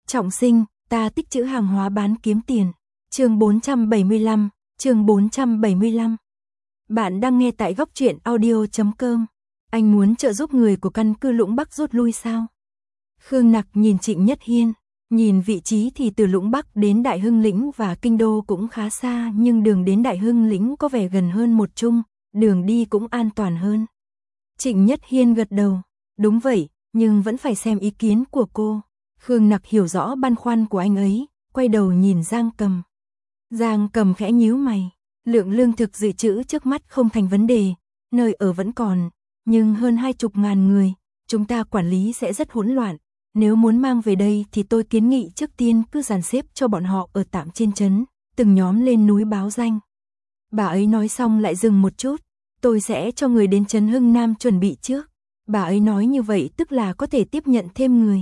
Trọng sinh, ta tích trữ hàng hóa bán kiếm tiền. Chương 475, chương 475. Bạn đang nghe tại góc truyện audio.com. Anh muốn trợ giúp người của căn cứ Lũng Bắc rút lui sao? Khương Nặc nhìn Trịnh Nhất Hiên, nhìn vị trí thì từ Lũng Bắc đến Đại Hưng Lĩnh và Kinh Đô cũng khá xa, nhưng đường đến Đại Hưng Lĩnh có vẻ gần hơn một chung, đường đi cũng an toàn hơn. Trịnh Nhất Hiên gật đầu, đúng vậy, nhưng vẫn phải xem ý kiến của cô. Khương Nặc hiểu rõ băn khoăn của anh ấy, quay đầu nhìn Giang Cầm. Giang Cầm khẽ nhíu mày, lượng lương thực dự trữ trước mắt không thành vấn đề, nơi ở vẫn còn, nhưng hơn 20.000 người, chúng ta quản lý sẽ rất hỗn loạn. Nếu muốn mang về đây thì tôi kiến nghị trước tiên cứ dàn xếp cho bọn họ ở tạm trên trấn, từng nhóm lên núi báo danh. Bà ấy nói xong lại dừng một chút, tôi sẽ cho người đến trấn Hưng Nam chuẩn bị trước. Bà ấy nói như vậy tức là có thể tiếp nhận thêm người.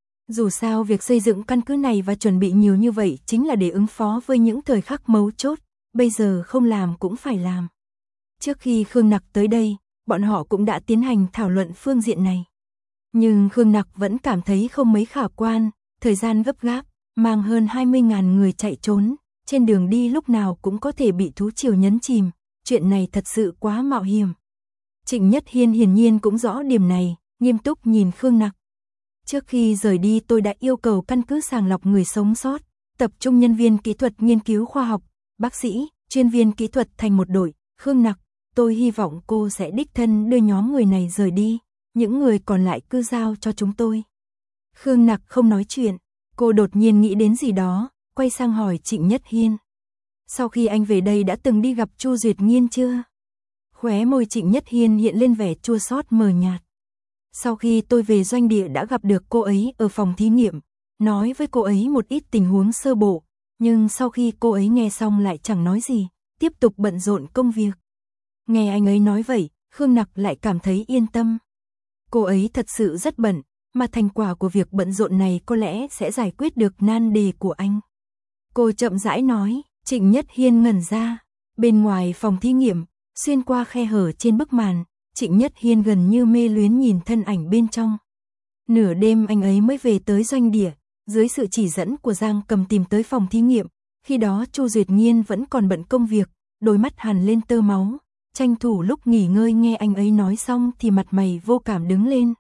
Dù sao việc xây dựng căn cứ này và chuẩn bị nhiều như vậy chính là để ứng phó với những thời khắc mấu chốt, bây giờ không làm cũng phải làm. Trước khi Khương Nặc tới đây, bọn họ cũng đã tiến hành thảo luận phương diện này. Nhưng Khương Nặc vẫn cảm thấy không mấy khả quan, thời gian gấp gáp, mang hơn 20.000 người chạy trốn, trên đường đi lúc nào cũng có thể bị thú triều nhấn chìm, chuyện này thật sự quá mạo hiểm. Trịnh Nhất Hiên hiển nhiên cũng rõ điểm này, nghiêm túc nhìn Khương Nặc. Trước khi rời đi tôi đã yêu cầu căn cứ sàng lọc người sống sót, tập trung nhân viên kỹ thuật nghiên cứu khoa học, bác sĩ, chuyên viên kỹ thuật thành một đội. Khương Nặc, tôi hy vọng cô sẽ đích thân đưa nhóm người này rời đi, những người còn lại cứ giao cho chúng tôi. Khương Nặc không nói chuyện, cô đột nhiên nghĩ đến gì đó, quay sang hỏi Trịnh Nhất Hiên. Sau khi anh về đây đã từng đi gặp Chu Duyệt Nghiên chưa? Khóe môi Trịnh Nhất Hiên hiện lên vẻ chua xót mờ nhạt. Sau khi tôi về doanh địa đã gặp được cô ấy ở phòng thí nghiệm, nói với cô ấy một ít tình huống sơ bộ, nhưng sau khi cô ấy nghe xong lại chẳng nói gì, tiếp tục bận rộn công việc. Nghe anh ấy nói vậy, Khương Nặc lại cảm thấy yên tâm. Cô ấy thật sự rất bận, mà thành quả của việc bận rộn này có lẽ sẽ giải quyết được nan đề của anh. Cô chậm rãi nói. Trịnh Nhất Hiên ngẩn ra, bên ngoài phòng thí nghiệm, xuyên qua khe hở trên bức màn, Trịnh Nhất Hiên gần như mê luyến nhìn thân ảnh bên trong. Nửa đêm anh ấy mới về tới doanh địa, dưới sự chỉ dẫn của Giang Cầm tìm tới phòng thí nghiệm, khi đó Chu Duyệt Nghiên vẫn còn bận công việc, đôi mắt hằn lên tơ máu, tranh thủ lúc nghỉ ngơi nghe anh ấy nói xong thì mặt mày vô cảm đứng lên.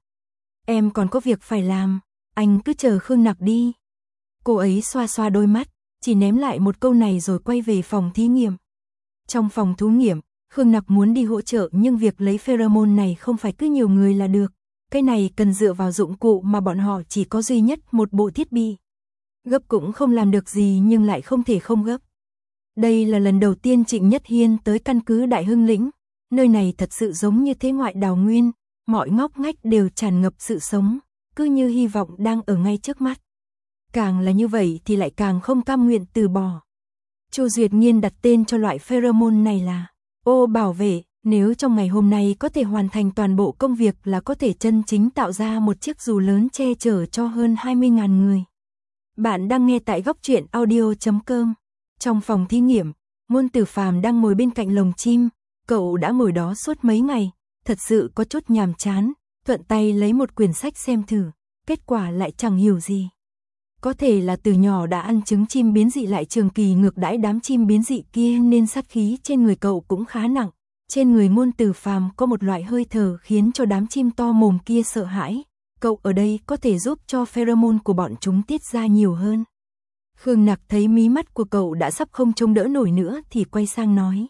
Em còn có việc phải làm, anh cứ chờ Khương Nặc đi. Cô ấy xoa xoa đôi mắt, chỉ ném lại một câu này rồi quay về phòng thí nghiệm. Trong phòng thí nghiệm, Khương Nặc muốn đi hỗ trợ nhưng việc lấy pheromone này không phải cứ nhiều người là được. Cái này cần dựa vào dụng cụ mà bọn họ chỉ có duy nhất một bộ thiết bị. Gấp cũng không làm được gì nhưng lại không thể không gấp. Đây là lần đầu tiên Trịnh Nhất Hiên tới căn cứ Đại Hưng Lĩnh. Nơi này thật sự giống như thế ngoại đào nguyên, mọi ngóc ngách đều tràn ngập sự sống, cứ như hy vọng đang ở ngay trước mắt. Càng là như vậy thì lại càng không cam nguyện từ bỏ. Chu Duyệt Nghiên đặt tên cho loại pheromone này là ô bảo vệ, nếu trong ngày hôm nay có thể hoàn thành toàn bộ công việc là có thể chân chính tạo ra một chiếc dù lớn che chở cho hơn 20.000 người. Bạn đang nghe tại góc truyện audio.com. Trong phòng thí nghiệm, Ngôn Tử Phàm đang ngồi bên cạnh lồng chim, cậu đã ngồi đó suốt mấy ngày, thật sự có chút nhàm chán, thuận tay lấy một quyển sách xem thử, kết quả lại chẳng hiểu gì. Có thể là từ nhỏ đã ăn trứng chim biến dị lại trường kỳ ngược đãi đám chim biến dị kia nên sát khí trên người cậu cũng khá nặng. Trên người Ngôn Tử Phàm có một loại hơi thở khiến cho đám chim to mồm kia sợ hãi. Cậu ở đây có thể giúp cho pheromone của bọn chúng tiết ra nhiều hơn. Khương Nặc thấy mí mắt của cậu đã sắp không trông đỡ nổi nữa thì quay sang nói.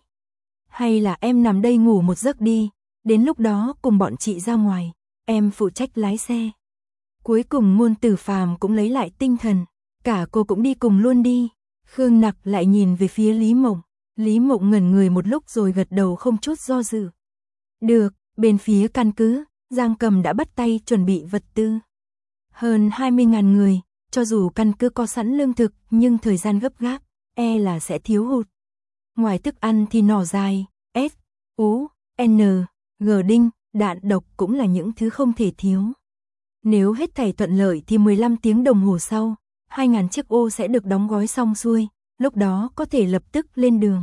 Hay là em nằm đây ngủ một giấc đi, đến lúc đó cùng bọn chị ra ngoài, em phụ trách lái xe. Cuối cùng Ngôn Tử Phàm cũng lấy lại tinh thần, cả cô cũng đi cùng luôn đi. Khương Nặc lại nhìn về phía Lý Mộng, Lý Mộng ngẩn người một lúc rồi gật đầu không chút do dự. Được, bên phía căn cứ, Giang Cầm đã bắt tay chuẩn bị vật tư. Hơn 20.000 người, cho dù căn cứ có sẵn lương thực nhưng thời gian gấp gáp, là sẽ thiếu hụt. Ngoài thức ăn thì nỏ dài, S, U, N, G đinh, đạn độc cũng là những thứ không thể thiếu. Nếu hết thảy thuận lợi thì 15 tiếng đồng hồ sau, 2.000 chiếc ô sẽ được đóng gói xong xuôi, lúc đó có thể lập tức lên đường.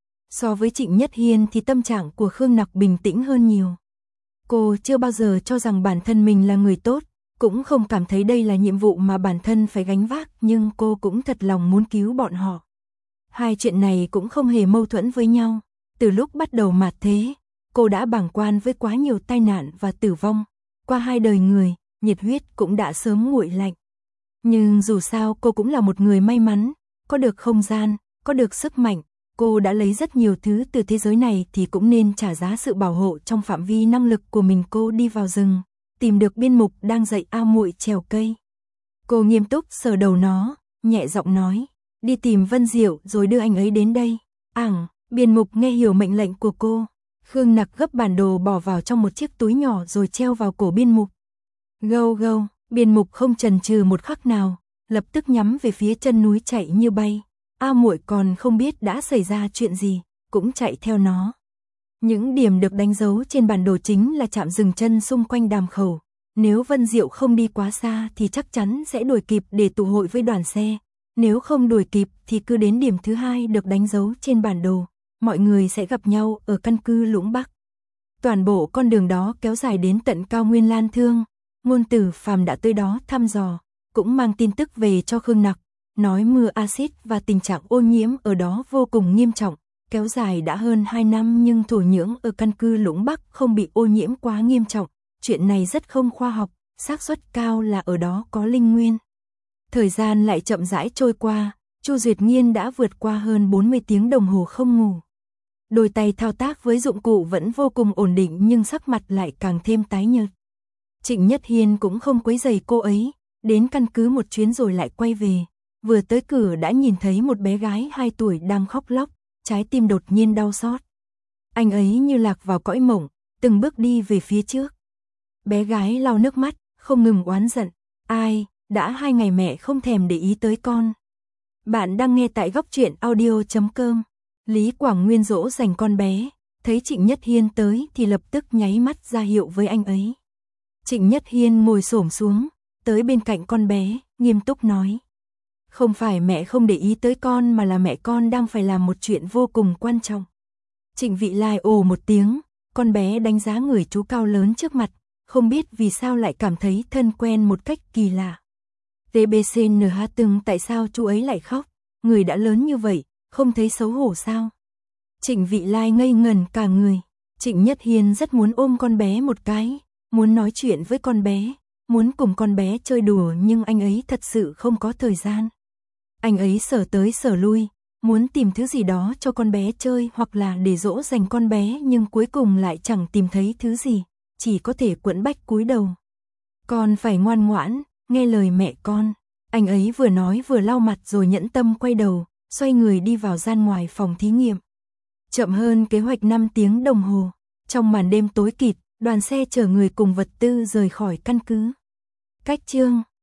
So với Trịnh Nhất Hiên thì tâm trạng của Khương Nặc bình tĩnh hơn nhiều. Cô chưa bao giờ cho rằng bản thân mình là người tốt, cũng không cảm thấy đây là nhiệm vụ mà bản thân phải gánh vác, nhưng cô cũng thật lòng muốn cứu bọn họ. Hai chuyện này cũng không hề mâu thuẫn với nhau. Từ lúc bắt đầu mạt thế, cô đã bàng quan với quá nhiều tai nạn và tử vong. Qua 2 đời người, nhiệt huyết cũng đã sớm nguội lạnh. Nhưng dù sao cô cũng là một người may mắn, có được không gian, có được sức mạnh. Cô đã lấy rất nhiều thứ từ thế giới này thì cũng nên trả giá sự bảo hộ trong phạm vi năng lực của mình. Cô đi vào rừng, tìm được Biên Mục đang dạy A Muội trèo cây. Cô nghiêm túc sờ đầu nó, nhẹ giọng nói, đi tìm Vân Diệu rồi đưa anh ấy đến đây. Biên Mục nghe hiểu mệnh lệnh của cô. Khương Nặc gấp bản đồ bỏ vào trong một chiếc túi nhỏ rồi treo vào cổ Biên Mục. Gâu gâu, Biên Mục không chần chừ một khắc nào, lập tức nhắm về phía chân núi chạy như bay. A Muội còn không biết đã xảy ra chuyện gì, cũng chạy theo nó. Những điểm được đánh dấu trên bản đồ chính là trạm dừng chân xung quanh Đàm Khẩu. Nếu Vân Diệu không đi quá xa thì chắc chắn sẽ đuổi kịp để tụ hội với đoàn xe. Nếu không đuổi kịp thì cứ đến điểm thứ 2 được đánh dấu trên bản đồ. Mọi người sẽ gặp nhau ở căn cứ Lũng Bắc. Toàn bộ con đường đó kéo dài đến tận cao nguyên Lan Thương. Ngôn Tử Phàm đã tới đó thăm dò, cũng mang tin tức về cho Khương Nặc, nói mưa axit và tình trạng ô nhiễm ở đó vô cùng nghiêm trọng, kéo dài đã hơn 2 năm nhưng thổ nhưỡng ở căn cứ Lũng Bắc không bị ô nhiễm quá nghiêm trọng. Chuyện này rất không khoa học, xác suất cao là ở đó có linh nguyên. Thời gian lại chậm rãi trôi qua, Chu Duyệt Nghiên đã vượt qua hơn 40 tiếng đồng hồ không ngủ. Đôi tay thao tác với dụng cụ vẫn vô cùng ổn định nhưng sắc mặt lại càng thêm tái nhợt. Trịnh Nhất Hiên cũng không quấy rầy cô ấy, đến căn cứ một chuyến rồi lại quay về. Vừa tới cửa đã nhìn thấy một bé gái 2 tuổi đang khóc lóc, trái tim đột nhiên đau xót. Anh ấy như lạc vào cõi mộng, từng bước đi về phía trước. Bé gái lau nước mắt, không ngừng oán giận. Ai, đã 2 ngày mẹ không thèm để ý tới con. Bạn đang nghe tại góc truyện audio.com. Lý Quảng Nguyên dỗ dành con bé, thấy Trịnh Nhất Hiên tới thì lập tức nháy mắt ra hiệu với anh ấy. Trịnh Nhất Hiên ngồi xổm xuống, tới bên cạnh con bé, nghiêm túc nói. Không phải mẹ không để ý tới con mà là mẹ con đang phải làm một chuyện vô cùng quan trọng. Trịnh Vị Lai ồ một tiếng, con bé đánh giá người chú cao lớn trước mặt, không biết vì sao lại cảm thấy thân quen một cách kỳ lạ. TBCNH từng tại sao chú ấy lại khóc, người đã lớn như vậy, không thấy xấu hổ sao? Trịnh Vị Lai ngây ngẩn cả người, Trịnh Nhất Hiên rất muốn ôm con bé một cái, muốn nói chuyện với con bé, muốn cùng con bé chơi đùa nhưng anh ấy thật sự không có thời gian. Anh ấy sờ tới sờ lui, muốn tìm thứ gì đó cho con bé chơi hoặc là để dỗ dành con bé nhưng cuối cùng lại chẳng tìm thấy thứ gì, chỉ có thể quẫn bách cúi đầu. Con phải ngoan ngoãn, nghe lời mẹ con. Anh ấy vừa nói vừa lau mặt rồi nhẫn tâm quay đầu, xoay người đi vào gian ngoài phòng thí nghiệm. Chậm hơn kế hoạch 5 tiếng đồng hồ, trong màn đêm tối kịt, đoàn xe chở người cùng vật tư rời khỏi căn cứ. Cách chương